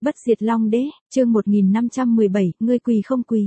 Bất diệt Long Đế, chương 1517, ngươi quỳ không quỳ.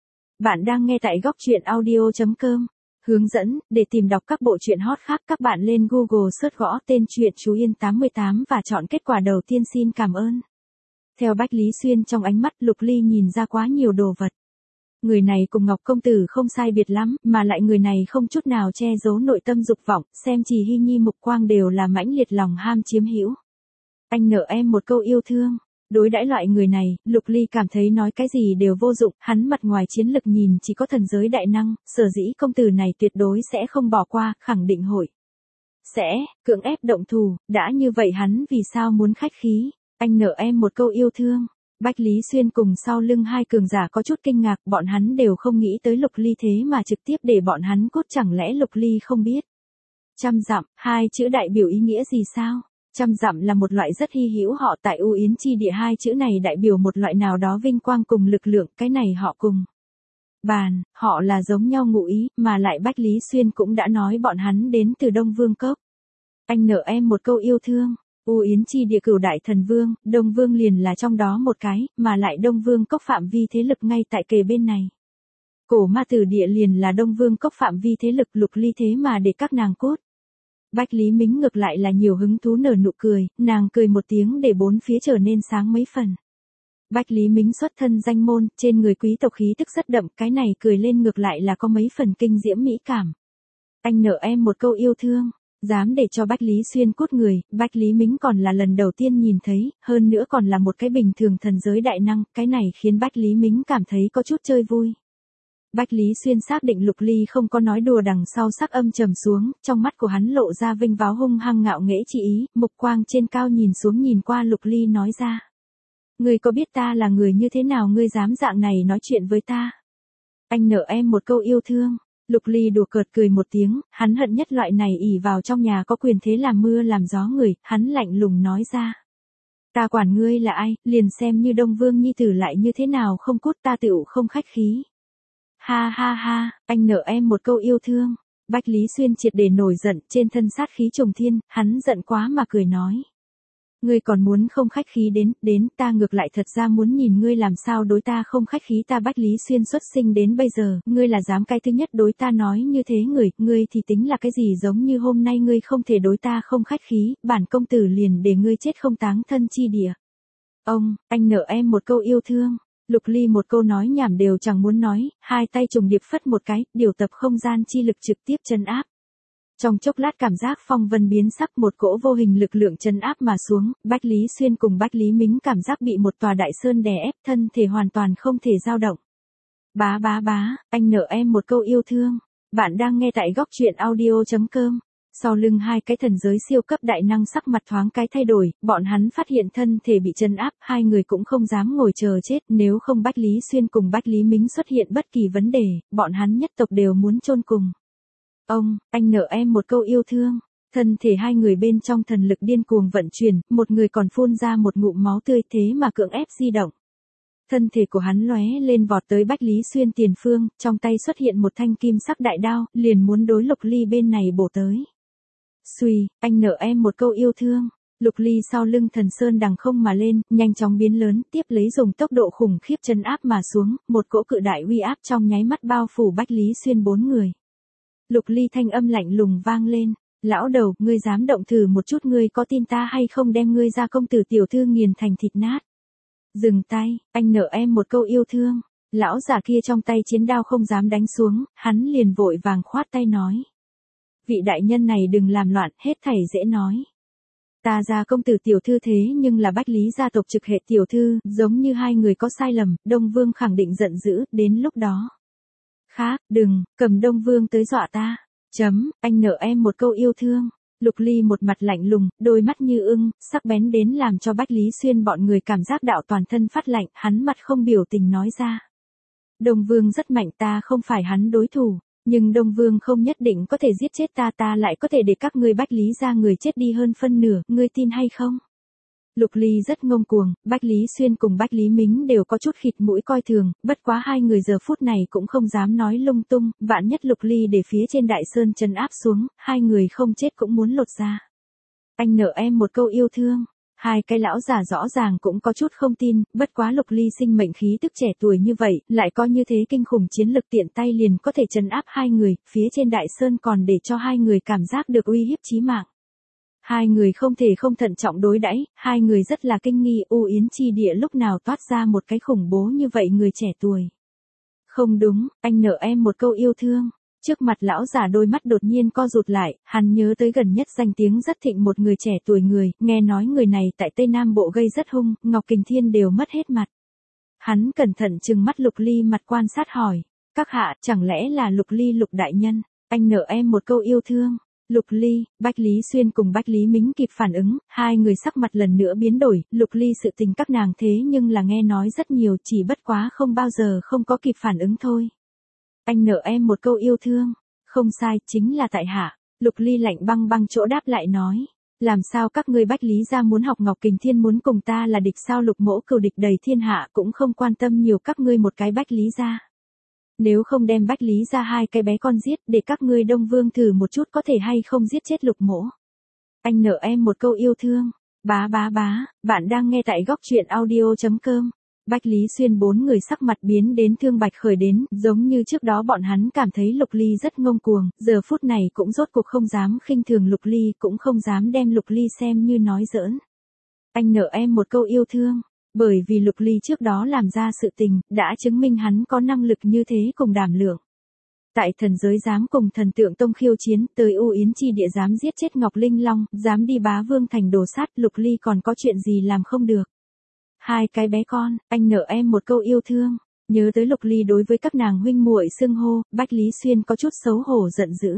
Bạn đang nghe tại góc truyện audio.com. Hướng dẫn, để tìm đọc các bộ truyện hot khác các bạn lên Google search gõ tên truyện Chú Yên 88 và chọn kết quả đầu tiên xin cảm ơn. Theo Bách Lý Xuyên trong ánh mắt Lục Ly nhìn ra quá nhiều đồ vật. Người này cùng Ngọc Công Tử không sai biệt lắm, mà lại người này không chút nào che giấu nội tâm dục vọng, xem Trì Hy Nhi mục quang đều là mãnh liệt lòng ham chiếm hữu. Anh nợ em một câu yêu thương. Đối đãi loại người này, Lục Ly cảm thấy nói cái gì đều vô dụng, hắn mặt ngoài chiến lực nhìn chỉ có thần giới đại năng, sở dĩ công tử này tuyệt đối sẽ không bỏ qua, khẳng định hội. Sẽ, cưỡng ép động thủ, đã như vậy hắn vì sao muốn khách khí, anh nợ em một câu yêu thương. Bách Lý Xuyên cùng sau lưng hai cường giả có chút kinh ngạc, bọn hắn đều không nghĩ tới Lục Ly thế mà trực tiếp để bọn hắn cút, chẳng lẽ Lục Ly không biết. Trăm dặm, hai chữ đại biểu ý nghĩa gì sao? Trăm dặm là một loại rất hy hữu họ tại U Yến chi địa, hai chữ này đại biểu một loại nào đó vinh quang cùng lực lượng, cái này họ cùng. Bàn, họ là giống nhau ngụ ý, mà lại Bách Lý Xuyên cũng đã nói bọn hắn đến từ Đông Vương Cốc. Anh nợ em một câu yêu thương. U Yến chi địa cửu đại thần vương, Đông Vương liền là trong đó một cái, mà lại Đông Vương Cốc phạm vi thế lực ngay tại kề bên này. Cổ ma tử địa liền là Đông Vương Cốc phạm vi thế lực, Lục Ly thế mà để các nàng cốt. Bách Lý Mính ngược lại là nhiều hứng thú nở nụ cười, nàng cười một tiếng để bốn phía trở nên sáng mấy phần. Bách Lý Mính xuất thân danh môn, trên người quý tộc khí tức rất đậm, cái này cười lên ngược lại là có mấy phần kinh diễm mỹ cảm. Anh nợ em một câu yêu thương, dám để cho Bách Lý Xuyên cốt người, Bách Lý Mính còn là lần đầu tiên nhìn thấy, hơn nữa còn là một cái bình thường thần giới đại năng, cái này khiến Bách Lý Mính cảm thấy có chút chơi vui. Bách Lý Xuyên xác định Lục Ly không có nói đùa, đằng sau sắc âm trầm xuống, trong mắt của hắn lộ ra vinh váo hung hăng ngạo nghễ chi ý, mục quang trên cao nhìn xuống nhìn qua Lục Ly nói ra. Ngươi có biết ta là người như thế nào, ngươi dám dạng này nói chuyện với ta? Anh nợ em một câu yêu thương. Lục Ly đùa cợt cười một tiếng, hắn hận nhất loại này ỷ vào trong nhà có quyền thế làm mưa làm gió người, hắn lạnh lùng nói ra. Ta quản ngươi là ai, liền xem như Đông Vương nhi tử lại như thế nào không cút, ta tựu không khách khí. Ha ha ha, anh nợ em một câu yêu thương. Bách Lý Xuyên triệt để nổi giận, trên thân sát khí trùng thiên, hắn giận quá mà cười nói. Ngươi còn muốn không khách khí đến, ta ngược lại thật ra muốn nhìn ngươi làm sao đối ta không khách khí. Ta Bách Lý Xuyên xuất sinh đến bây giờ, ngươi là dám cái thứ nhất đối ta nói như thế ngươi thì tính là cái gì, giống như hôm nay ngươi không thể đối ta không khách khí, bản công tử liền để ngươi chết không táng thân chi địa. Anh nợ em một câu yêu thương. Lục Ly một câu nói nhảm đều chẳng muốn nói, hai tay trùng điệp phất một cái, điều tập không gian chi lực trực tiếp trấn áp. Trong chốc lát cảm giác phong vân biến sắc, một cỗ vô hình lực lượng trấn áp mà xuống, Bách Lý Xuyên cùng Bách Lý Mính cảm giác bị một tòa đại sơn đè ép, thân thể hoàn toàn không thể dao động. Bá, anh nợ em một câu yêu thương. Bạn đang nghe tại góc truyện audio.com. Sau lưng hai cái thần giới siêu cấp đại năng sắc mặt thoáng cái thay đổi, bọn hắn phát hiện thân thể bị trấn áp, hai người cũng không dám ngồi chờ chết, nếu không Bách Lý Xuyên cùng Bách Lý Mính xuất hiện bất kỳ vấn đề, bọn hắn nhất tộc đều muốn chôn cùng. Anh nợ em một câu yêu thương. Thân thể hai người bên trong thần lực điên cuồng vận chuyển, một người còn phun ra một ngụm máu tươi, thế mà cưỡng ép di động. Thân thể của hắn lóe lên vọt tới Bách Lý Xuyên tiền phương, trong tay xuất hiện một thanh kim sắc đại đao, liền muốn đối Lục Ly bên này bổ tới. Xuy, anh nợ em một câu yêu thương. Lục Ly sau lưng thần sơn đằng không mà lên, nhanh chóng biến lớn, tiếp lấy dùng tốc độ khủng khiếp chân áp mà xuống, một cỗ cự đại uy áp trong nháy mắt bao phủ Bách Lý Xuyên bốn người. Lục Ly thanh âm lạnh lùng vang lên. Lão đầu, ngươi dám động thử một chút, ngươi có tin ta hay không đem ngươi ra công tử tiểu thư nghiền thành thịt nát. Dừng tay, anh nợ em một câu yêu thương. Lão giả kia trong tay chiến đao không dám đánh xuống, hắn liền vội vàng khoát tay nói. Vị đại nhân này đừng làm loạn, hết thảy dễ nói. Ta ra công tử tiểu thư thế nhưng là Bách Lý gia tộc trực hệ tiểu thư, giống như hai người có sai lầm, Đông Vương khẳng định giận dữ, đến lúc đó. Khác, đừng, cầm Đông Vương tới dọa ta. Anh nợ em một câu yêu thương. Lục Ly một mặt lạnh lùng, đôi mắt như ưng, sắc bén đến làm cho Bách Lý Xuyên bọn người cảm giác đạo toàn thân phát lạnh, hắn mặt không biểu tình nói ra. Đông Vương rất mạnh, ta không phải hắn đối thủ, nhưng Đông Vương không nhất định có thể giết chết ta lại có thể để các ngươi Bách Lý ra người chết đi hơn phân nửa, ngươi tin hay không? Lục Ly rất ngông cuồng, Bách Lý Xuyên cùng Bách Lý Mính đều có chút khịt mũi coi thường, bất quá hai người giờ phút này cũng không dám nói lung tung, vạn nhất Lục Ly để phía trên đại sơn trấn áp xuống, hai người không chết cũng muốn lột ra. Anh nợ em một câu yêu thương. Hai cái lão già rõ ràng cũng có chút không tin, bất quá Lục Ly sinh mệnh khí tức trẻ tuổi như vậy, lại có như thế kinh khủng chiến lực tiện tay liền có thể trấn áp hai người, phía trên đại sơn còn để cho hai người cảm giác được uy hiếp chí mạng. Hai người không thể không thận trọng đối đãi, hai người rất là kinh nghi U Yến chi địa lúc nào toát ra một cái khủng bố như vậy người trẻ tuổi. Không đúng, anh nợ em một câu yêu thương. Trước mặt lão già đôi mắt đột nhiên co rụt lại, hắn nhớ tới gần nhất danh tiếng rất thịnh một người trẻ tuổi người, nghe nói người này tại Tây Nam Bộ gây rất hung, Ngọc Kình Thiên đều mất hết mặt. Hắn cẩn thận trừng mắt Lục Ly mặt quan sát hỏi, các hạ, chẳng lẽ là Lục Ly Lục đại nhân, anh nợ em một câu yêu thương. Lục Ly, Bách Lý Xuyên cùng Bách Lý Mính kịp phản ứng, hai người sắc mặt lần nữa biến đổi, Lục Ly sự tình các nàng thế nhưng là nghe nói rất nhiều, chỉ bất quá không bao giờ không có kịp phản ứng thôi. Anh nợ em một câu yêu thương. Không sai, chính là tại hạ. Lục Ly lạnh băng băng chỗ đáp lại nói. Làm sao các ngươi Bách Lý gia muốn học Ngọc Kình Thiên muốn cùng ta là địch sao? Lục mỗ cừu địch đầy thiên hạ cũng không quan tâm nhiều các ngươi một cái Bách Lý gia. Nếu không đem Bách Lý gia hai cái bé con giết để các ngươi Đông Vương thử một chút có thể hay không giết chết Lục mỗ. Anh nợ em một câu yêu thương. Bá, bạn đang nghe tại góc truyện audio.com. Bách Lý Xuyên bốn người sắc mặt biến đến thương bạch khởi đến, giống như trước đó bọn hắn cảm thấy Lục Ly rất ngông cuồng, giờ phút này cũng rốt cuộc không dám khinh thường Lục Ly, cũng không dám đem Lục Ly xem như nói giỡn. Anh nợ em một câu yêu thương, bởi vì Lục Ly trước đó làm ra sự tình, đã chứng minh hắn có năng lực như thế cùng đảm lượng. Tại thần giới dám cùng thần tượng tông khiêu chiến, tới U Yến chi địa dám giết chết Ngọc Linh Long, dám đi Bá Vương thành đồ sát, Lục Ly còn có chuyện gì làm không được. Hai cái bé con, anh nợ em một câu yêu thương. Nhớ tới Lục Ly đối với các nàng huynh muội xưng hô, Bách Lý Xuyên có chút xấu hổ giận dữ.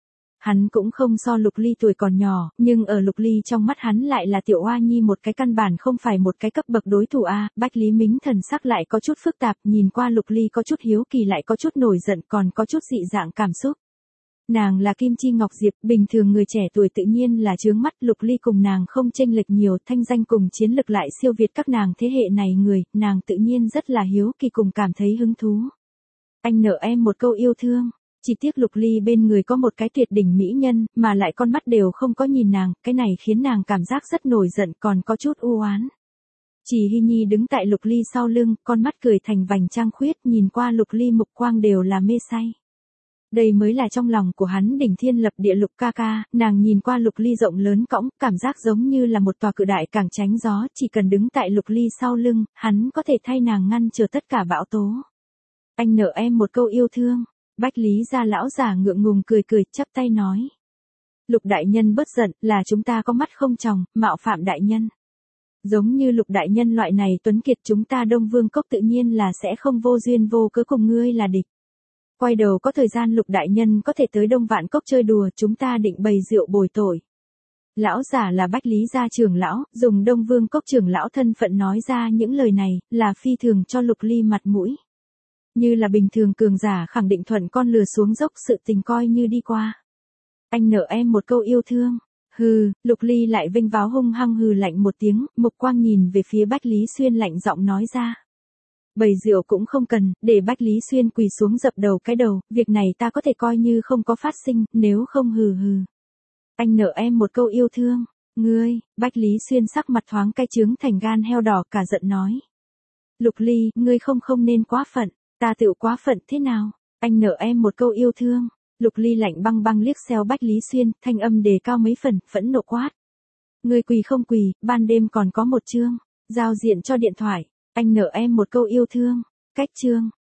Hắn cũng không so Lục Ly tuổi còn nhỏ, nhưng ở Lục Ly trong mắt hắn lại là tiểu oa nhi một cái căn bản không phải một cái cấp bậc đối thủ a. Bách Lý Mính thần sắc lại có chút phức tạp, nhìn qua Lục Ly có chút hiếu kỳ lại có chút nổi giận còn có chút dị dạng cảm xúc. Nàng là Kim Chi Ngọc Diệp, bình thường người trẻ tuổi tự nhiên là chướng mắt, Lục Ly cùng nàng không chênh lệch nhiều, thanh danh cùng chiến lực lại siêu việt các nàng thế hệ này người, nàng tự nhiên rất là hiếu kỳ cùng cảm thấy hứng thú. Anh nợ em một câu yêu thương, chỉ tiếc Lục Ly bên người có một cái tuyệt đỉnh mỹ nhân, mà lại con mắt đều không có nhìn nàng, cái này khiến nàng cảm giác rất nổi giận còn có chút u oán. Chỉ Hy Nhi đứng tại Lục Ly sau lưng, con mắt cười thành vành trăng khuyết, nhìn qua Lục Ly mục quang đều là mê say. Đây mới là trong lòng của hắn đỉnh thiên lập địa Lục ca ca, nàng nhìn qua Lục Ly rộng lớn cõng, cảm giác giống như là một tòa cự đại cảng tránh gió, chỉ cần đứng tại Lục Ly sau lưng, hắn có thể thay nàng ngăn trở tất cả bão tố. Anh nợ em một câu yêu thương, Bách Lý gia lão già ngượng ngùng cười cười, chắp tay nói. Lục đại nhân bớt giận, là chúng ta có mắt không tròng, mạo phạm đại nhân. Giống như Lục đại nhân loại này tuấn kiệt chúng ta Đông Vương cốc tự nhiên là sẽ không vô duyên vô cớ cùng ngươi là địch. Quay đầu có thời gian Lục đại nhân có thể tới Đông Vạn Cốc chơi đùa, chúng ta định bày rượu bồi tội. Lão giả là Bách Lý gia trưởng lão, dùng Đông Vương Cốc trưởng lão thân phận nói ra những lời này, là phi thường cho Lục Ly mặt mũi. Như là bình thường cường giả khẳng định thuận con lừa xuống dốc, sự tình coi như đi qua. Anh nợ em một câu yêu thương. Hừ, Lục Ly lại vênh váo hung hăng hừ lạnh một tiếng, mục quang nhìn về phía Bách Lý Xuyên lạnh giọng nói ra. Bày rượu cũng không cần, để Bách Lý Xuyên quỳ xuống dập đầu cái đầu, việc này ta có thể coi như không có phát sinh, nếu không hừ hừ. Anh nợ em một câu yêu thương. Ngươi, Bách Lý Xuyên sắc mặt thoáng cay trướng thành gan heo đỏ cả giận nói. Lục Ly, ngươi không nên quá phận, ta tựu quá phận thế nào? Anh nợ em một câu yêu thương. Lục Ly lạnh băng băng liếc xéo Bách Lý Xuyên, thanh âm đề cao mấy phần, phẫn nộ quát. Ngươi quỳ không quỳ, ban đêm còn có một chương, giao diện cho điện thoại. Anh nợ em một câu yêu thương. Cách chương.